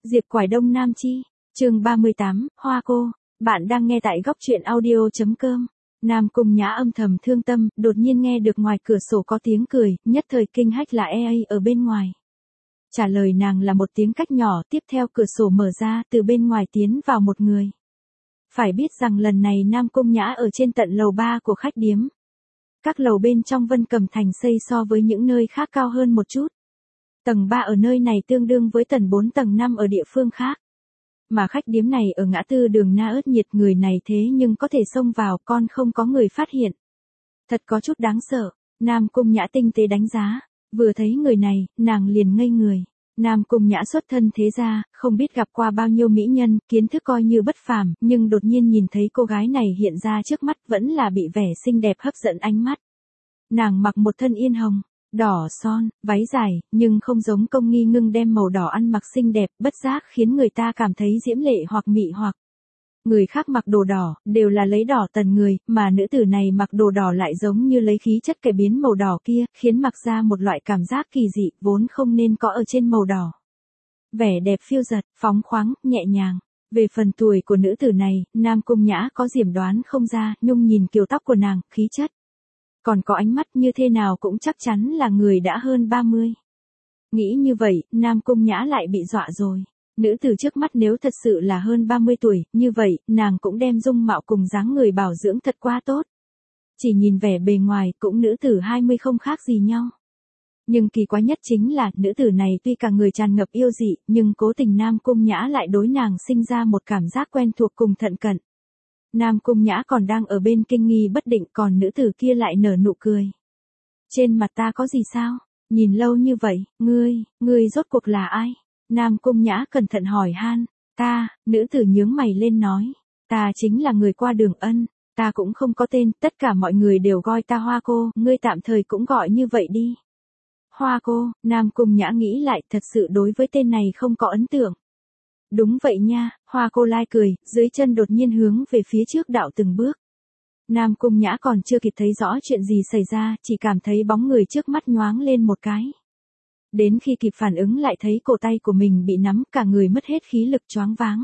Diệp Quải Đông Nam Chi, chương 38, Hoa cô, bạn đang nghe tại góc truyện audio.com. Nam Cung Nhã âm thầm thương tâm, đột nhiên nghe được ngoài cửa sổ có tiếng cười, nhất thời kinh hách là EA ở bên ngoài. Trả lời nàng là một tiếng cách nhỏ, tiếp theo cửa sổ mở ra, từ bên ngoài tiến vào một người. Phải biết rằng lần này Nam Cung Nhã ở trên tận lầu 3 của khách điếm. Các lầu bên trong Vân Cẩm Thành xây so với những nơi khác cao hơn một chút. Tầng 3 ở nơi này tương đương với tầng 4 tầng 5 ở địa phương khác. Mà khách điếm này ở ngã tư đường Na Ớt Nhiệt, người này thế nhưng có thể xông vào, con không có người phát hiện. Thật có chút đáng sợ. Nam Cung Nhã tinh tế đánh giá, vừa thấy người này, nàng liền ngây người. Nam Cung Nhã xuất thân thế gia, không biết gặp qua bao nhiêu mỹ nhân, kiến thức coi như bất phàm, nhưng đột nhiên nhìn thấy cô gái này hiện ra trước mắt vẫn là bị vẻ xinh đẹp hấp dẫn ánh mắt. Nàng mặc một thân yên hồng, đỏ son, váy dài, nhưng không giống Công Nghi Ngưng đem màu đỏ ăn mặc xinh đẹp, bất giác khiến người ta cảm thấy diễm lệ hoặc mị hoặc. Người khác mặc đồ đỏ, đều là lấy đỏ tần người, mà nữ tử này mặc đồ đỏ lại giống như lấy khí chất cải biến màu đỏ kia, khiến mặc ra một loại cảm giác kỳ dị, vốn không nên có ở trên màu đỏ. Vẻ đẹp phiêu dật, phóng khoáng, nhẹ nhàng. Về phần tuổi của nữ tử này, Nam Cung Nhã có diểm đoán không ra, nhưng nhìn kiểu tóc của nàng, khí chất. Còn có ánh mắt như thế nào cũng chắc chắn là người đã hơn 30. Nghĩ như vậy, Nam Cung Nhã lại bị dọa rồi. Nữ tử trước mắt nếu thật sự là hơn 30 tuổi, như vậy, nàng cũng đem dung mạo cùng dáng người bảo dưỡng thật quá tốt. Chỉ nhìn vẻ bề ngoài, cũng nữ tử 20 không khác gì nhau. Nhưng kỳ quái nhất chính là, nữ tử này tuy cả người tràn ngập yêu dị, nhưng cố tình Nam Cung Nhã lại đối nàng sinh ra một cảm giác quen thuộc cùng thận cận. Nam Cung Nhã còn đang ở bên kinh nghi bất định, còn nữ tử kia lại nở nụ cười. Trên mặt ta có gì sao? Nhìn lâu như vậy, ngươi rốt cuộc là ai? Nam Cung Nhã cẩn thận hỏi han. Nữ tử nhướng mày lên nói. Ta chính là người qua đường Ân, ta cũng không có tên, tất cả mọi người đều gọi ta Hoa cô, ngươi tạm thời cũng gọi như vậy đi. Hoa cô, Nam Cung Nhã nghĩ lại, thật sự đối với tên này không có ấn tượng. Đúng vậy nha, Hoa cô lai cười, dưới chân đột nhiên hướng về phía trước đạo từng bước. Nam Cung Nhã còn chưa kịp thấy rõ chuyện gì xảy ra, chỉ cảm thấy bóng người trước mắt nhoáng lên một cái. Đến khi kịp phản ứng lại thấy cổ tay của mình bị nắm, cả người mất hết khí lực choáng váng.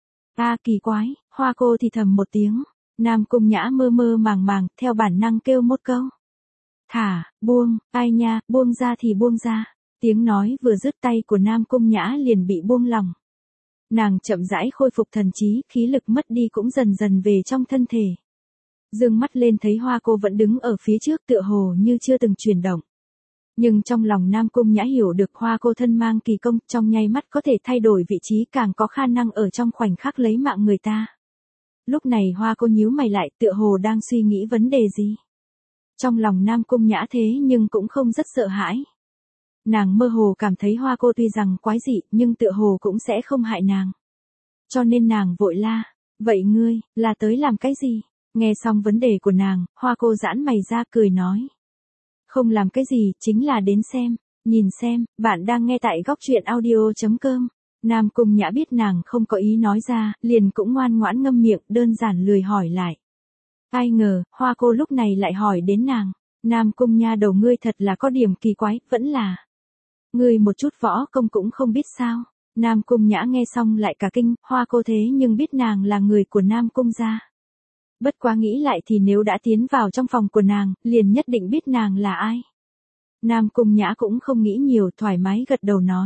Kỳ quái, Hoa cô thì thầm một tiếng. Nam Cung Nhã mơ mơ màng màng, theo bản năng kêu một câu. Thả, buông, ai nha, buông ra thì buông ra. Tiếng nói vừa dứt, tay của Nam Cung Nhã liền bị buông lỏng. Nàng chậm rãi khôi phục thần trí, khí lực mất đi cũng dần dần về trong thân thể. Dương mắt lên thấy Hoa cô vẫn đứng ở phía trước tựa hồ như chưa từng chuyển động. Nhưng trong lòng Nam Cung Nhã hiểu được Hoa cô thân mang kỳ công, trong nháy mắt có thể thay đổi vị trí, càng có khả năng ở trong khoảnh khắc lấy mạng người ta. Lúc này Hoa cô nhíu mày lại, tựa hồ đang suy nghĩ vấn đề gì. Trong lòng Nam Cung Nhã thế nhưng cũng không rất sợ hãi. Nàng mơ hồ cảm thấy Hoa cô tuy rằng quái dị, nhưng tựa hồ cũng sẽ không hại nàng. Cho nên nàng vội la, vậy ngươi, là tới làm cái gì? Nghe xong vấn đề của nàng, Hoa cô giãn mày ra cười nói. Không làm cái gì, chính là đến xem, nhìn xem, bạn đang nghe tại góc truyện audio.com. Nam Cung Nhã biết nàng không có ý nói ra, liền cũng ngoan ngoãn ngâm miệng, đơn giản lười hỏi lại. Ai ngờ, Hoa cô lúc này lại hỏi đến nàng. Nam Cung nha đầu, ngươi thật là có điểm kỳ quái, vẫn là. Ngươi một chút võ công cũng không biết sao. Nam Cung Nhã nghe xong lại cả kinh, Hoa cô thế nhưng biết nàng là người của Nam Cung gia. Bất quá nghĩ lại thì nếu đã tiến vào trong phòng của nàng, liền nhất định biết nàng là ai. Nam Cung Nhã cũng không nghĩ nhiều, thoải mái gật đầu nói.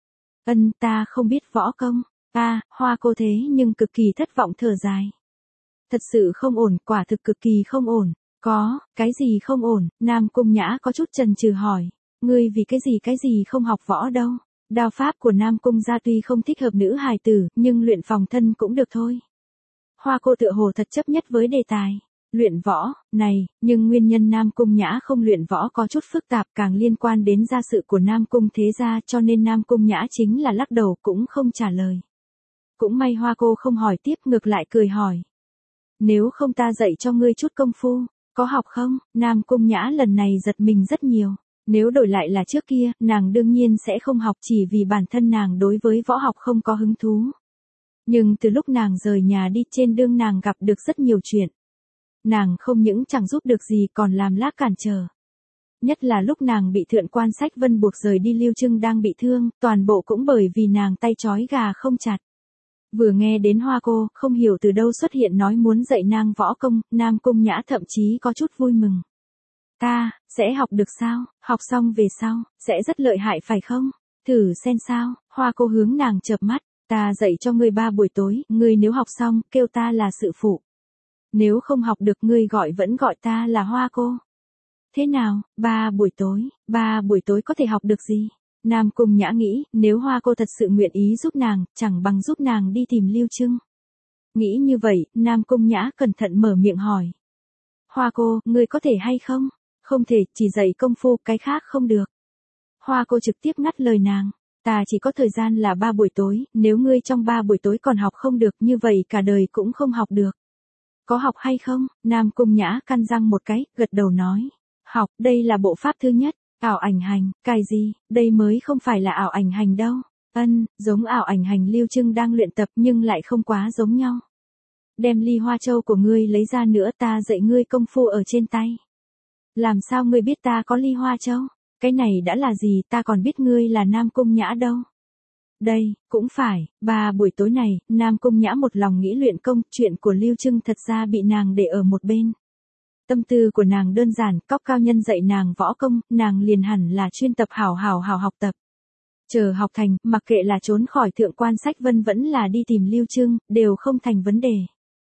Ta không biết võ công. Hoa cô thế nhưng cực kỳ thất vọng thở dài. Thật sự không ổn, quả thực cực kỳ không ổn. Có, cái gì không ổn? Nam Cung Nhã có chút chần chừ hỏi. Ngươi vì cái gì không học võ đâu? Đao pháp của Nam Cung gia tuy không thích hợp nữ hài tử, nhưng luyện phòng thân cũng được thôi. Hoa cô tựa hồ thật chấp nhất với đề tài. Luyện võ, này, nhưng nguyên nhân Nam Cung Nhã không luyện võ có chút phức tạp, càng liên quan đến gia sự của Nam Cung thế gia, cho nên Nam Cung Nhã chính là lắc đầu cũng không trả lời. Cũng may Hoa cô không hỏi tiếp, ngược lại cười hỏi. Nếu không ta dạy cho ngươi chút công phu, có học không? Nam Cung Nhã lần này giật mình rất nhiều. Nếu đổi lại là trước kia, nàng đương nhiên sẽ không học, chỉ vì bản thân nàng đối với võ học không có hứng thú. Nhưng từ lúc nàng rời nhà đi, trên đường nàng gặp được rất nhiều chuyện. Nàng không những chẳng giúp được gì còn làm lá cản trở. Nhất là lúc nàng bị Thượng Quan Sách Vân buộc rời đi, Lưu Trưng đang bị thương, toàn bộ cũng bởi vì nàng tay trói gà không chặt. Vừa nghe đến Hoa cô, không hiểu từ đâu xuất hiện nói muốn dạy nàng võ công, Nam Cung Nhã thậm chí có chút vui mừng. Ta, sẽ học được sao, học xong về sau, sẽ rất lợi hại phải không? Thử xem sao, Hoa cô hướng nàng chợp mắt, ta dạy cho ngươi 3 buổi tối, ngươi nếu học xong, kêu ta là sự phụ. Nếu không học được ngươi vẫn gọi ta là Hoa cô. Thế nào, 3 buổi tối có thể học được gì? Nam Cung Nhã nghĩ, nếu Hoa cô thật sự nguyện ý giúp nàng, chẳng bằng giúp nàng đi tìm Lưu Trưng. Nghĩ như vậy, Nam Cung Nhã cẩn thận mở miệng hỏi. Hoa cô, ngươi có thể hay không? Không thể, chỉ dạy công phu, cái khác không được. Hoa cô trực tiếp ngắt lời nàng. Ta chỉ có thời gian là 3 buổi tối, nếu ngươi trong 3 buổi tối còn học không được như vậy cả đời cũng không học được. Có học hay không? Nam Cung Nhã căn răng một cái, gật đầu nói. Học, đây là bộ pháp thứ nhất. Ảo ảnh hành, cái gì, đây mới không phải là ảo ảnh hành đâu. Giống ảo ảnh hành Lưu Trưng đang luyện tập nhưng lại không quá giống nhau. Đem ly hoa châu của ngươi lấy ra nữa, ta dạy ngươi công phu ở trên tay. Làm sao ngươi biết ta có ly hoa châu? Cái này đã là gì, ta còn biết ngươi là Nam Cung Nhã đâu. Đây, cũng phải, 3 buổi tối này, Nam Cung Nhã một lòng nghĩ luyện công, chuyện của Lưu Trưng thật ra bị nàng để ở một bên. Tâm tư của nàng đơn giản, Cóc Cao Nhân dạy nàng võ công, nàng liền hẳn là chuyên tập hảo học tập. Chờ học thành, mặc kệ là trốn khỏi Thượng Quan Sách Vân vẫn là đi tìm Lưu Trưng, đều không thành vấn đề.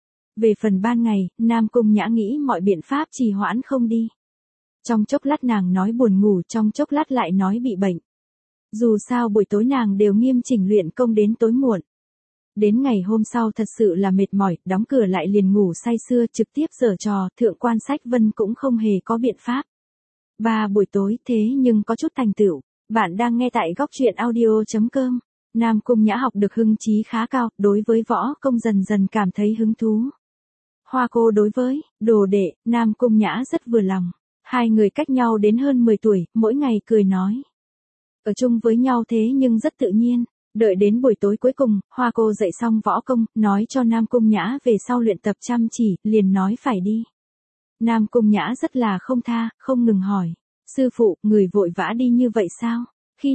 Về phần ban ngày, Nam Cung Nhã nghĩ mọi biện pháp trì hoãn không đi. Trong chốc lát nàng nói buồn ngủ, trong chốc lát lại nói bị bệnh. Dù sao buổi tối nàng đều nghiêm chỉnh luyện công đến tối muộn. Đến ngày hôm sau thật sự là mệt mỏi, đóng cửa lại liền ngủ say sưa, trực tiếp giở trò, Thượng Quan Sách Vân cũng không hề có biện pháp. 3 buổi tối thế nhưng có chút thành tựu. Bạn đang nghe tại góc truyện audio.com. Nam Cung Nhã học được hứng chí khá cao, đối với võ công dần dần cảm thấy hứng thú. Hoa cô đối với đồ đệ, Nam Cung Nhã rất vừa lòng. Hai người cách nhau đến hơn 10 tuổi, mỗi ngày cười nói. Ở chung với nhau thế nhưng rất tự nhiên. Đợi đến buổi tối cuối cùng, Hoa cô dạy xong võ công, nói cho Nam Cung Nhã về sau luyện tập chăm chỉ, liền nói phải đi. Nam Cung Nhã rất là không tha, không ngừng hỏi. Sư phụ, người vội vã đi như vậy sao? Khi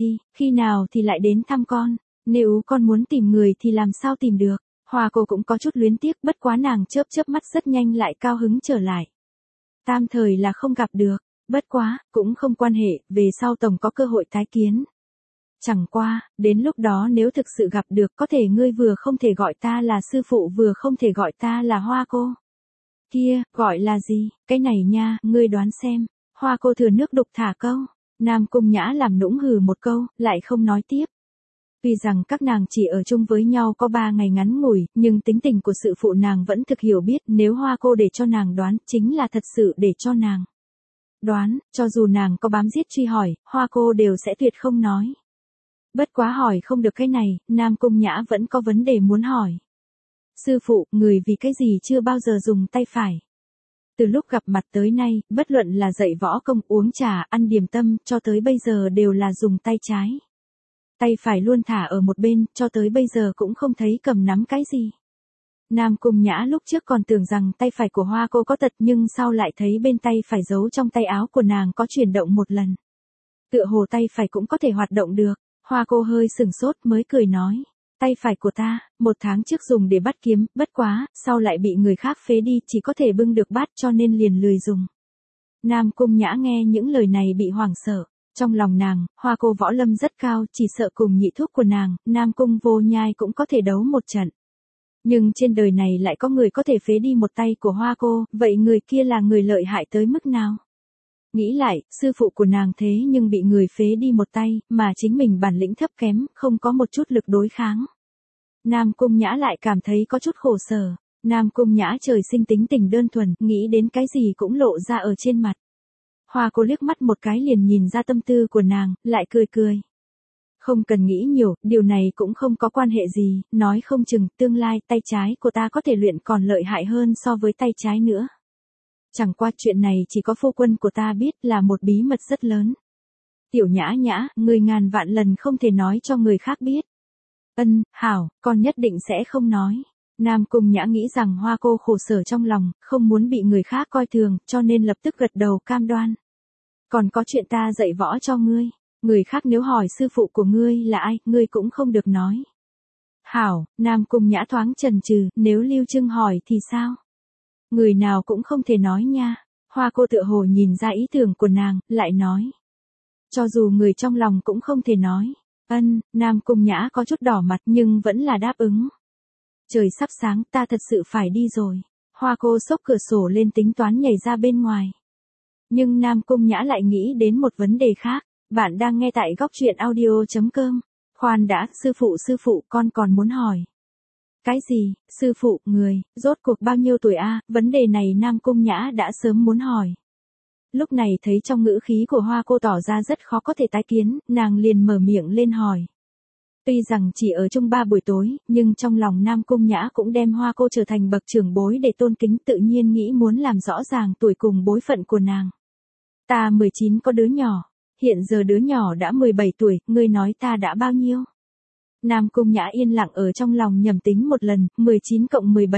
nào thì lại đến thăm con? Nếu con muốn tìm người thì làm sao tìm được? Hoa cô cũng có chút luyến tiếc, bất quá nàng chớp chớp mắt rất nhanh lại cao hứng trở lại. Tam thời là không gặp được, bất quá, cũng không quan hệ, về sau tổng có cơ hội tái kiến. Chẳng qua, đến lúc đó nếu thực sự gặp được có thể ngươi vừa không thể gọi ta là sư phụ vừa không thể gọi ta là Hoa cô. Kia, gọi là gì, cái này nha, ngươi đoán xem. Hoa cô thừa nước đục thả câu. Nam Cung Nhã làm nũng hừ một câu, lại không nói tiếp. Tuy rằng các nàng chỉ ở chung với nhau có 3 ngày ngắn ngủi, nhưng tính tình của sự phụ nàng vẫn thực hiểu biết, nếu Hoa cô để cho nàng đoán, chính là thật sự để cho nàng đoán, cho dù nàng có bám giết truy hỏi, Hoa cô đều sẽ tuyệt không nói. Bất quá hỏi không được cái này, Nam Cung Nhã vẫn có vấn đề muốn hỏi. Sư phụ, người vì cái gì chưa bao giờ dùng tay phải? Từ lúc gặp mặt tới nay, bất luận là dạy võ công, uống trà, ăn điểm tâm, cho tới bây giờ đều là dùng tay trái. Tay phải luôn thả ở một bên, cho tới bây giờ cũng không thấy cầm nắm cái gì. Nam Cung Nhã lúc trước còn tưởng rằng tay phải của Hoa cô có tật nhưng sau lại thấy bên tay phải giấu trong tay áo của nàng có chuyển động một lần. Tựa hồ tay phải cũng có thể hoạt động được. Hoa cô hơi sừng sốt mới cười nói. Tay phải của ta, 1 tháng trước dùng để bắt kiếm, bất quá, sau lại bị người khác phế đi, chỉ có thể bưng được bát cho nên liền lười dùng. Nam Cung Nhã nghe những lời này bị hoảng sợ. Trong lòng nàng, Hoa cô võ lâm rất cao, chỉ sợ cùng nhị thúc của nàng, Nam Cung Vô Nhai cũng có thể đấu một trận. Nhưng trên đời này lại có người có thể phế đi một tay của Hoa cô, vậy người kia là người lợi hại tới mức nào? Nghĩ lại, sư phụ của nàng thế nhưng bị người phế đi một tay, mà chính mình bản lĩnh thấp kém, không có một chút lực đối kháng. Nam Cung Nhã lại cảm thấy có chút khổ sở. Nam Cung Nhã trời sinh tính tình đơn thuần, nghĩ đến cái gì cũng lộ ra ở trên mặt. Hoa cô liếc mắt một cái liền nhìn ra tâm tư của nàng, lại cười cười. Không cần nghĩ nhiều, điều này cũng không có quan hệ gì, nói không chừng tương lai tay trái của ta có thể luyện còn lợi hại hơn so với tay trái nữa. Chẳng qua chuyện này chỉ có phu quân của ta biết là một bí mật rất lớn. Tiểu Nhã Nhã, người ngàn vạn lần không thể nói cho người khác biết. Hảo, con nhất định sẽ không nói. Nam Cung Nhã nghĩ rằng Hoa cô khổ sở trong lòng, không muốn bị người khác coi thường, cho nên lập tức gật đầu cam đoan. Còn có chuyện ta dạy võ cho ngươi. Người khác nếu hỏi sư phụ của ngươi là ai, ngươi cũng không được nói. Hảo, Nam Cung Nhã thoáng chần chừ, nếu Lưu Trưng hỏi thì sao? Người nào cũng không thể nói nha. Hoa cô tựa hồ nhìn ra ý tưởng của nàng, lại nói. Cho dù người trong lòng cũng không thể nói. Nam Cung Nhã có chút đỏ mặt nhưng vẫn là đáp ứng. Trời sắp sáng, ta thật sự phải đi rồi. Hoa cô xốc cửa sổ lên tính toán nhảy ra bên ngoài. Nhưng Nam Cung Nhã lại nghĩ đến một vấn đề khác. Bạn đang nghe tại góc truyện audio.com. Khoan đã, sư phụ, con còn muốn hỏi. Cái gì, sư phụ, người, rốt cuộc bao nhiêu tuổi a? Vấn đề này Nam Cung Nhã đã sớm muốn hỏi. Lúc này thấy trong ngữ khí của Hoa cô tỏ ra rất khó có thể tái kiến, nàng liền mở miệng lên hỏi. Tuy rằng chỉ ở chung 3 buổi tối, nhưng trong lòng Nam Cung Nhã cũng đem Hoa cô trở thành bậc trưởng bối để tôn kính, tự nhiên nghĩ muốn làm rõ ràng tuổi cùng bối phận của nàng. Ta 19 có đứa nhỏ, hiện giờ đứa nhỏ đã 17 tuổi, ngươi nói ta đã bao nhiêu? Nam Cung Nhã yên lặng ở trong lòng nhẩm tính một lần, 19 cộng 17,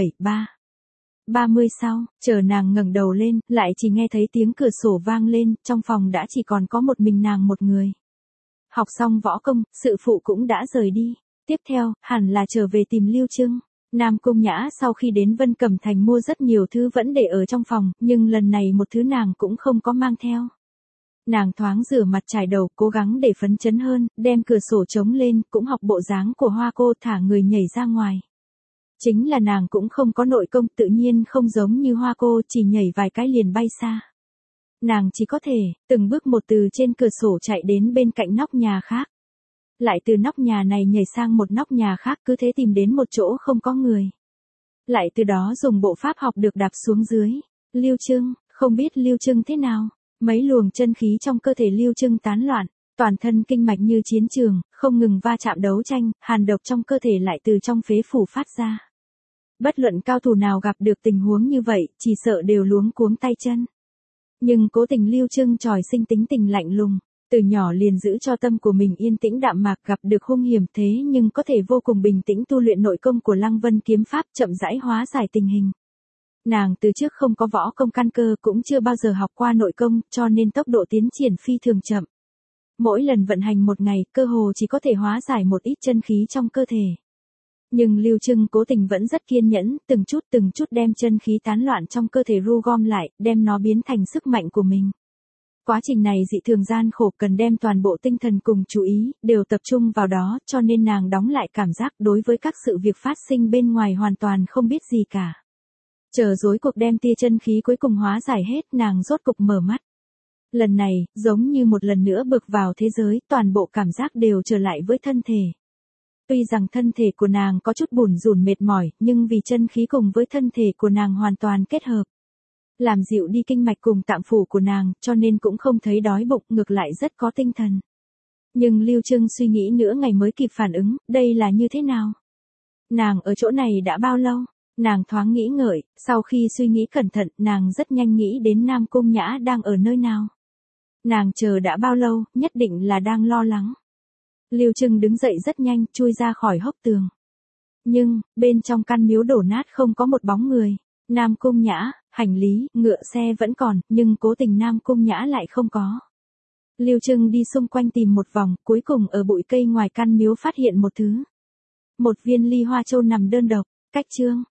30 sau, chờ nàng ngẩng đầu lên, lại chỉ nghe thấy tiếng cửa sổ vang lên, trong phòng đã chỉ còn có một mình nàng một người. Học xong võ công, sư phụ cũng đã rời đi. Tiếp theo, hẳn là trở về tìm Lưu Trưng. Nam Cung Nhã sau khi đến Vân Cẩm Thành mua rất nhiều thứ vẫn để ở trong phòng, nhưng lần này một thứ nàng cũng không có mang theo. Nàng thoáng rửa mặt trải đầu, cố gắng để phấn chấn hơn, đem cửa sổ trống lên, cũng học bộ dáng của Hoa cô thả người nhảy ra ngoài. Chính là nàng cũng không có nội công, tự nhiên không giống như Hoa cô, chỉ nhảy vài cái liền bay xa. Nàng chỉ có thể, từng bước một từ trên cửa sổ chạy đến bên cạnh nóc nhà khác. Lại từ nóc nhà này nhảy sang một nóc nhà khác, cứ thế tìm đến một chỗ không có người. Lại từ đó dùng bộ pháp học được đạp xuống dưới. Lưu Trưng, không biết Lưu Trưng thế nào. Mấy luồng chân khí trong cơ thể Lưu Trưng tán loạn, toàn thân kinh mạch như chiến trường, không ngừng va chạm đấu tranh, hàn độc trong cơ thể lại từ trong phế phủ phát ra. Bất luận cao thủ nào gặp được tình huống như vậy, chỉ sợ đều luống cuống tay chân. Nhưng cố tình Lưu Trưng tròi sinh tính tình lạnh lùng, từ nhỏ liền giữ cho tâm của mình yên tĩnh đạm mạc, gặp được hung hiểm thế nhưng có thể vô cùng bình tĩnh tu luyện nội công của Lăng Vân kiếm pháp, chậm rãi hóa giải tình hình. Nàng từ trước không có võ công căn cơ, cũng chưa bao giờ học qua nội công, cho nên tốc độ tiến triển phi thường chậm. Mỗi lần vận hành một ngày, cơ hồ chỉ có thể hóa giải một ít chân khí trong cơ thể. Nhưng Lưu Trưng cố tình vẫn rất kiên nhẫn, từng chút đem chân khí tán loạn trong cơ thể ru gom lại, đem nó biến thành sức mạnh của mình. Quá trình này dị thường gian khổ, cần đem toàn bộ tinh thần cùng chú ý, đều tập trung vào đó, cho nên nàng đóng lại cảm giác đối với các sự việc phát sinh bên ngoài hoàn toàn không biết gì cả. Chờ rối cuộc đem tia chân khí cuối cùng hóa giải hết, nàng rốt cục mở mắt. Lần này, giống như một lần nữa bước vào thế giới, toàn bộ cảm giác đều trở lại với thân thể. Tuy rằng thân thể của nàng có chút bủn rủn mệt mỏi, nhưng vì chân khí cùng với thân thể của nàng hoàn toàn kết hợp, làm dịu đi kinh mạch cùng tạng phủ của nàng, cho nên cũng không thấy đói bụng, ngược lại rất có tinh thần. Nhưng Lưu Trưng suy nghĩ nửa ngày mới kịp phản ứng, đây là như thế nào? Nàng ở chỗ này đã bao lâu? Nàng thoáng nghĩ ngợi, sau khi suy nghĩ cẩn thận, nàng rất nhanh nghĩ đến Nam Cung Nhã đang ở nơi nào. Nàng chờ đã bao lâu, nhất định là đang lo lắng. Lưu Trưng đứng dậy rất nhanh, chui ra khỏi hốc tường. Nhưng, bên trong căn miếu đổ nát không có một bóng người. Nam Cung Nhã, hành lý, ngựa xe vẫn còn, nhưng cố tình Nam Cung Nhã lại không có. Lưu Trưng đi xung quanh tìm một vòng, cuối cùng ở bụi cây ngoài căn miếu phát hiện một thứ. Một viên ly hoa châu nằm đơn độc, cách chương.